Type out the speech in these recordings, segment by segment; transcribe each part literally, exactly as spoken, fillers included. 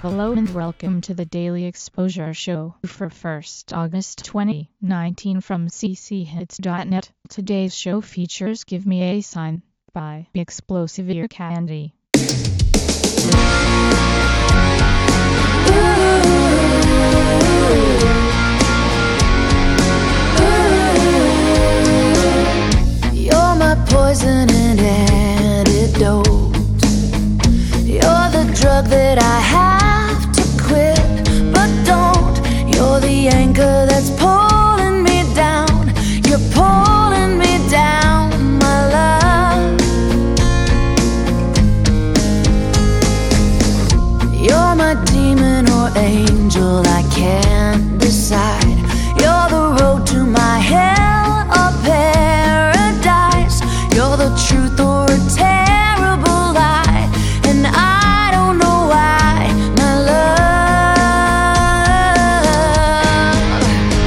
Hello and welcome to the Daily Exposure Show for first August twenty nineteen from c c hits dot net. Today's show features Give Me a Sign by Explosive Ear Candy. You're my poison and antidote. You're the drug that I have to quit, but don't. You're the anchor that's pulling me down. You're pulling me down, my love. You're my demon or angel, I can't decide. You're the road to my hell or paradise. You're the truth or a terrible lie, and I don't know why, my love.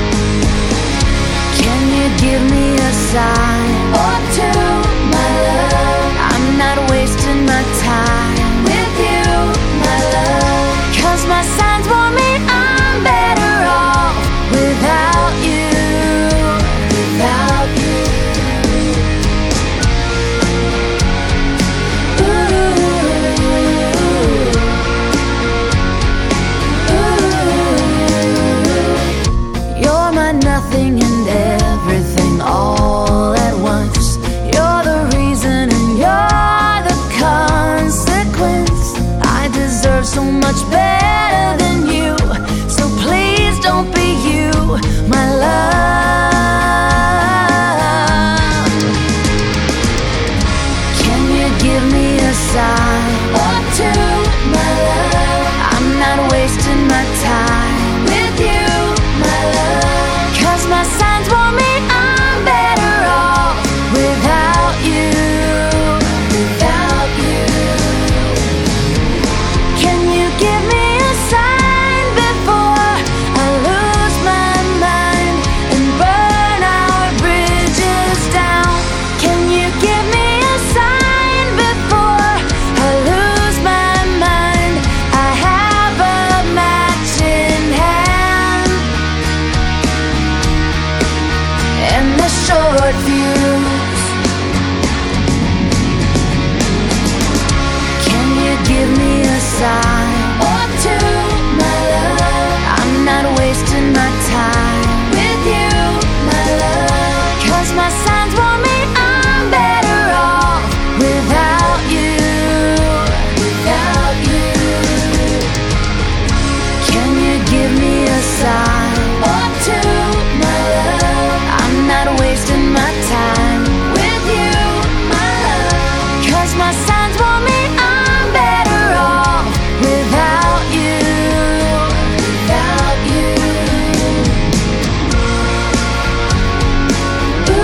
Can you give me a sign or two, my love? I'm not wasting my time with you, my love. 'Cause my signs warn me I'm better off without you, without you. Nothing and everything all at once. You're the reason and you're the consequence. I deserve so much better than you, so please don't be you, my love. Can you give me a sign or two, my love? I'm not wasting my time with you, my love. 'Cause my signs warn me I'm better off without you, without you. Can you give me a sign before I lose my mind and burn our bridges down? Can you give me a sign before I lose my mind? I have a match in hand and the short fuse. Can you give me a sign or two, my love? I'm not wasting my time with you, my love. 'Cause my signs warn me I'm better off without you, without you. Can you give me a sign or two, my love? I'm not wasting my time with you, my love. 'Cause my signs warn me I'm better off without you, without you. Ooh,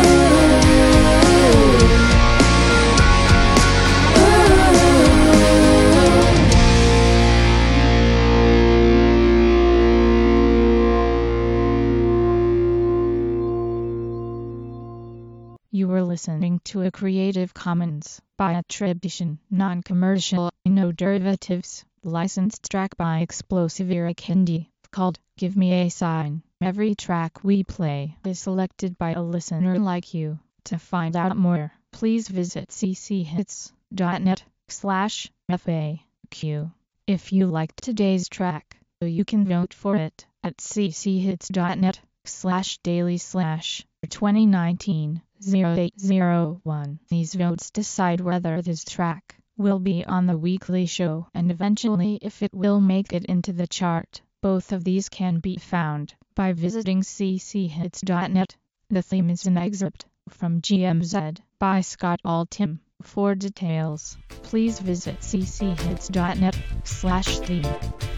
You were listening to a Creative Commons by attribution, non-commercial, no derivatives, licensed track by Explosive Ear Candy, called Give Me a Sign. Every track we play is selected by a listener like you. To find out more, please visit c c hits dot net slash F A Q. If you liked today's track, you can vote for it at c c hits dot net slash daily slash twenty nineteen oh eight oh one. These votes decide whether this track will be on the weekly show and eventually if it will make it into the chart. Both of these can be found by visiting c c hits dot net. The theme is an excerpt from G M Z by Scott Altham. For details, please visit c c hits dot net slash theme.